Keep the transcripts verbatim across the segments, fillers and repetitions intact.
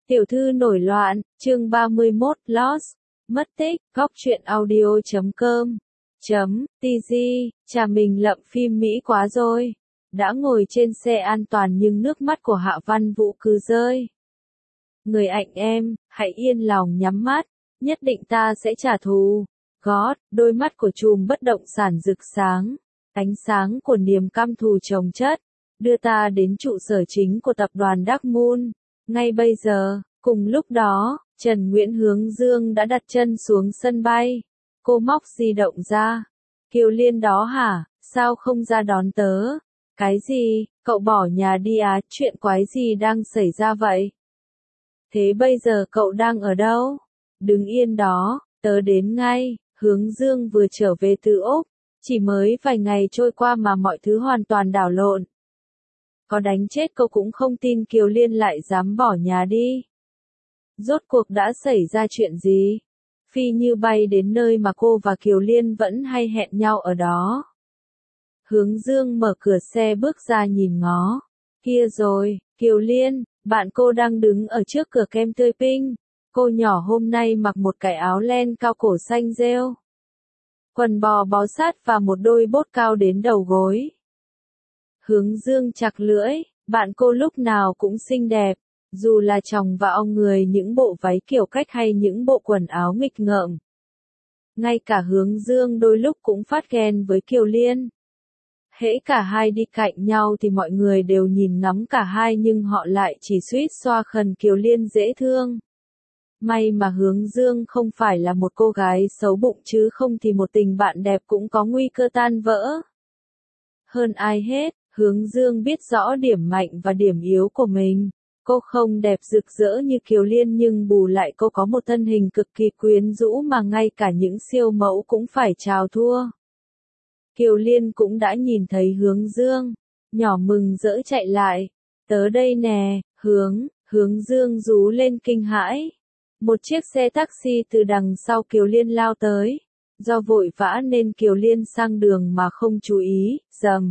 Tiểu thư nổi loạn, chương ba mươi mốt, Lost, mất tích, góc truyện audio chấm com, chấm, tg, chà mình lậm phim Mỹ quá rồi. Đã ngồi trên xe an toàn nhưng nước mắt của Hạ Văn Vũ cứ rơi. Người anh em, hãy yên lòng nhắm mắt, nhất định ta sẽ trả thù. God, đôi mắt của chùm bất động sản rực sáng, ánh sáng của niềm căm thù chồng chất, đưa ta đến trụ sở chính của tập đoàn Dark Moon. Ngay bây giờ, cùng lúc đó, Trần Nguyễn Hướng Dương đã đặt chân xuống sân bay. Cô móc di động ra. Kiều Liên đó hả, sao không ra đón tớ? Cái gì, cậu bỏ nhà đi à, chuyện quái gì đang xảy ra vậy? Thế bây giờ cậu đang ở đâu? Đứng yên đó, tớ đến ngay. Hướng Dương vừa trở về từ Úc, chỉ mới vài ngày trôi qua mà mọi thứ hoàn toàn đảo lộn. Có đánh chết cô cũng không tin Kiều Liên lại dám bỏ nhà đi. Rốt cuộc đã xảy ra chuyện gì? Phi Như bay đến nơi mà cô và Kiều Liên vẫn hay hẹn nhau ở đó. Hướng Dương mở cửa xe bước ra nhìn ngó. Kia rồi, Kiều Liên, bạn cô đang đứng ở trước cửa kem tươi pink. Cô nhỏ hôm nay mặc một cái áo len cao cổ xanh rêu, quần bò bó sát và một đôi bốt cao đến đầu gối. Hướng Dương chặt lưỡi, bạn cô lúc nào cũng xinh đẹp, dù là chồng và ông người những bộ váy kiểu cách hay những bộ quần áo nghịch ngợm. Ngay cả Hướng Dương đôi lúc cũng phát ghen với Kiều Liên. Hễ cả hai đi cạnh nhau thì mọi người đều nhìn ngắm cả hai nhưng họ lại chỉ suýt xoa khần Kiều Liên dễ thương. May mà Hướng Dương không phải là một cô gái xấu bụng chứ không thì một tình bạn đẹp cũng có nguy cơ tan vỡ. Hơn ai hết, Hướng Dương biết rõ điểm mạnh và điểm yếu của mình. Cô không đẹp rực rỡ như Kiều Liên nhưng bù lại cô có một thân hình cực kỳ quyến rũ mà ngay cả những siêu mẫu cũng phải chào thua. Kiều Liên cũng đã nhìn thấy Hướng Dương, nhỏ mừng rỡ chạy lại. Tớ đây nè, Hướng, Hướng Dương rú lên kinh hãi. Một chiếc xe taxi từ đằng sau Kiều Liên lao tới. Do vội vã nên Kiều Liên sang đường mà không chú ý, rầm.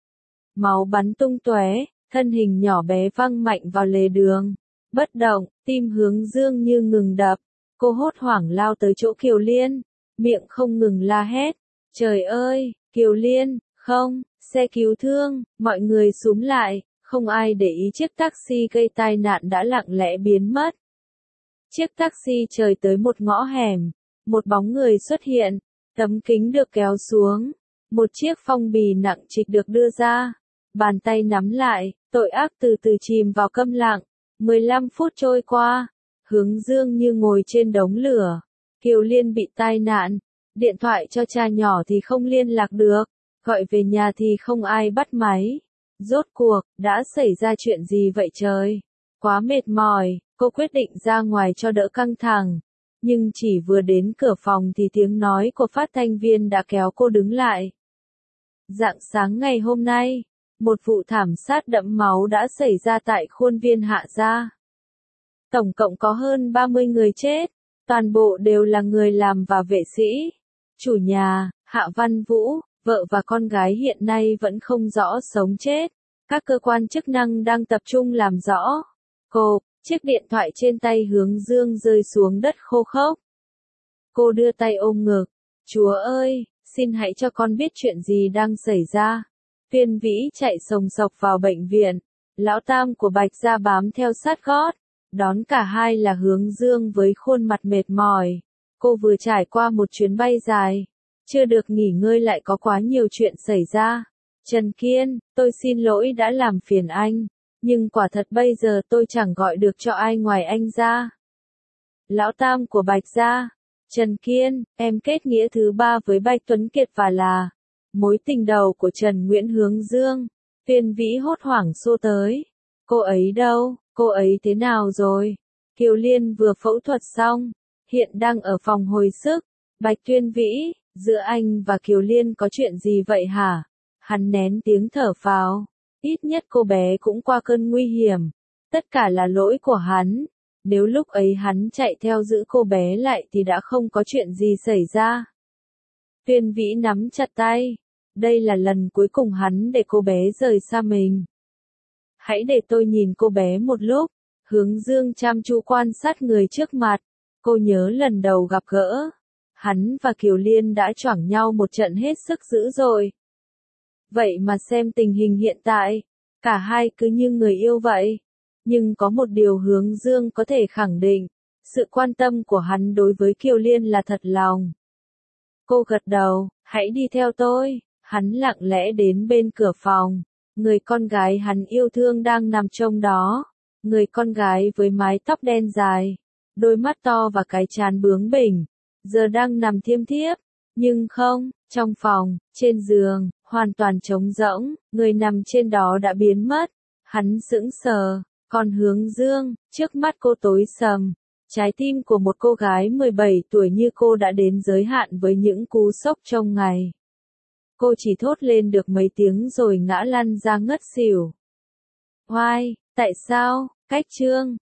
Máu bắn tung tóe, thân hình nhỏ bé văng mạnh vào lề đường. Bất động, tim Hướng Dương như ngừng đập. Cô hốt hoảng lao tới chỗ Kiều Liên, miệng không ngừng la hét. Trời ơi, Kiều Liên, không, xe cứu thương, mọi người xúm lại, không ai để ý chiếc taxi gây tai nạn đã lặng lẽ biến mất. Chiếc taxi trời tới một ngõ hẻm, một bóng người xuất hiện, tấm kính được kéo xuống, một chiếc phong bì nặng trịch được đưa ra, bàn tay nắm lại, tội ác từ từ chìm vào câm lặng. mười lăm phút trôi qua, Hướng Dương như ngồi trên đống lửa. Kiều Liên bị tai nạn, điện thoại cho cha nhỏ thì không liên lạc được, gọi về nhà thì không ai bắt máy. Rốt cuộc, đã xảy ra chuyện gì vậy trời? Quá mệt mỏi, cô quyết định ra ngoài cho đỡ căng thẳng. Nhưng chỉ vừa đến cửa phòng thì tiếng nói của phát thanh viên đã kéo cô đứng lại. Rạng sáng ngày hôm nay, một vụ thảm sát đẫm máu đã xảy ra tại khuôn viên Hạ Gia. Tổng cộng có hơn ba mươi người chết, toàn bộ đều là người làm và vệ sĩ. Chủ nhà, Hạ Văn Vũ, vợ và con gái hiện nay vẫn không rõ sống chết. Các cơ quan chức năng đang tập trung làm rõ. Cô, chiếc điện thoại trên tay Hướng Dương rơi xuống đất khô khốc. Cô đưa tay ôm ngực. Chúa ơi, xin hãy cho con biết chuyện gì đang xảy ra. Viên Vĩ chạy sồng sộc vào bệnh viện. Lão Tam của Bạch Gia bám theo sát gót. Đón cả hai là Hướng Dương với khuôn mặt mệt mỏi. Cô vừa trải qua một chuyến bay dài. Chưa được nghỉ ngơi lại có quá nhiều chuyện xảy ra. Trần Kiên, tôi xin lỗi đã làm phiền anh. Nhưng quả thật bây giờ tôi chẳng gọi được cho ai ngoài anh ra. Lão Tam của Bạch Gia. Trần Kiên, em kết nghĩa thứ ba với Bạch Tuấn Kiệt và là mối tình đầu của Trần Nguyễn Hướng Dương. Viên Vĩ hốt hoảng xô tới. Cô ấy đâu, cô ấy thế nào rồi? Kiều Liên vừa phẫu thuật xong, hiện đang ở phòng hồi sức. Bạch Tuyên Vĩ, giữa anh và Kiều Liên có chuyện gì vậy hả? Hắn nén tiếng thở phào. Ít nhất cô bé cũng qua cơn nguy hiểm. Tất cả là lỗi của hắn. Nếu lúc ấy hắn chạy theo giữ cô bé lại thì đã không có chuyện gì xảy ra. Tuyên Vĩ nắm chặt tay. Đây là lần cuối cùng hắn để cô bé rời xa mình. Hãy để tôi nhìn cô bé một lúc. Hướng Dương chăm chú quan sát người trước mặt. Cô nhớ lần đầu gặp gỡ. Hắn và Kiều Liên đã choảng nhau một trận hết sức dữ dội. Vậy mà xem tình hình hiện tại, cả hai cứ như người yêu vậy. Nhưng có một điều Hướng Dương có thể khẳng định, sự quan tâm của hắn đối với Kiều Liên là thật lòng. Cô gật đầu, hãy đi theo tôi. Hắn lặng lẽ đến bên cửa phòng. Người con gái hắn yêu thương đang nằm trong đó. Người con gái với mái tóc đen dài, đôi mắt to và cái trán bướng bỉnh, giờ đang nằm thiêm thiếp. Nhưng không, trong phòng, trên giường, hoàn toàn trống rỗng, người nằm trên đó đã biến mất. Hắn sững sờ, còn Hướng Dương, trước mắt cô tối sầm. Trái tim của một cô gái mười bảy tuổi như cô đã đến giới hạn với những cú sốc trong ngày. Cô chỉ thốt lên được mấy tiếng rồi ngã lăn ra ngất xỉu. Oai, tại sao? Cách chương